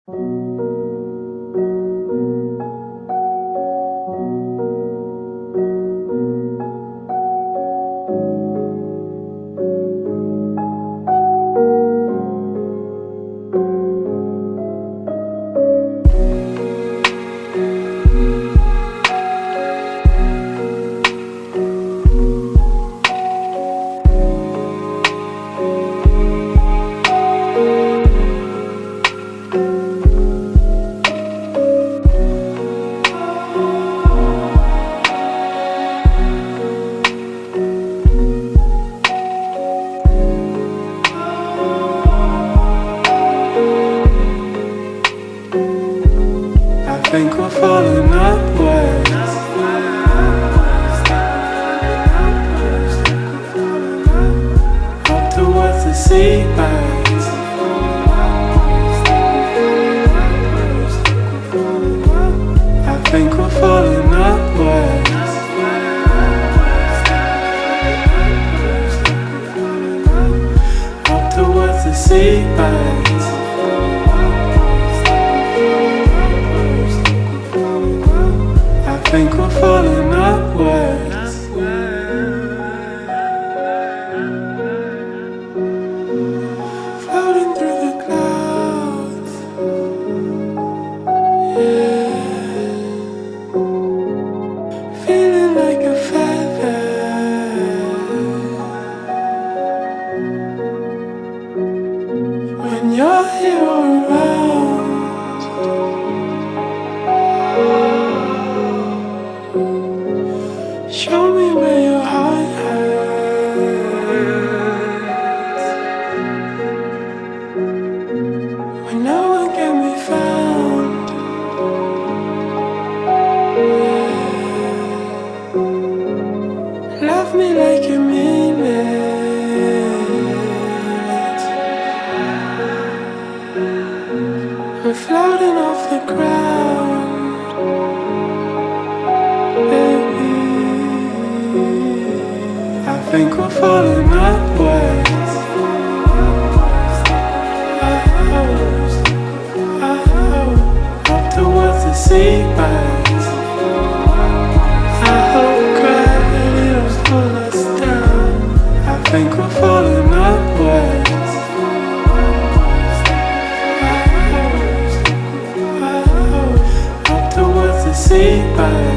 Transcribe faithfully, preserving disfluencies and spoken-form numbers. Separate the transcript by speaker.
Speaker 1: I think we're falling upwards. Up towards the seabirds. I think we're falling upwards. Up towards the seabirds. I think we're falling upwards. Floating through the clouds. Yeah. Feeling like a feather. When you're here around. Show me where your heart hurts. When no one can be found. Yeah. Love me like you mean it. We're floating off the ground. I think we're falling upwards. Up towards the seabirds. I hope gravity don't pull us down. I think we're falling upwards. Up towards the seabirds.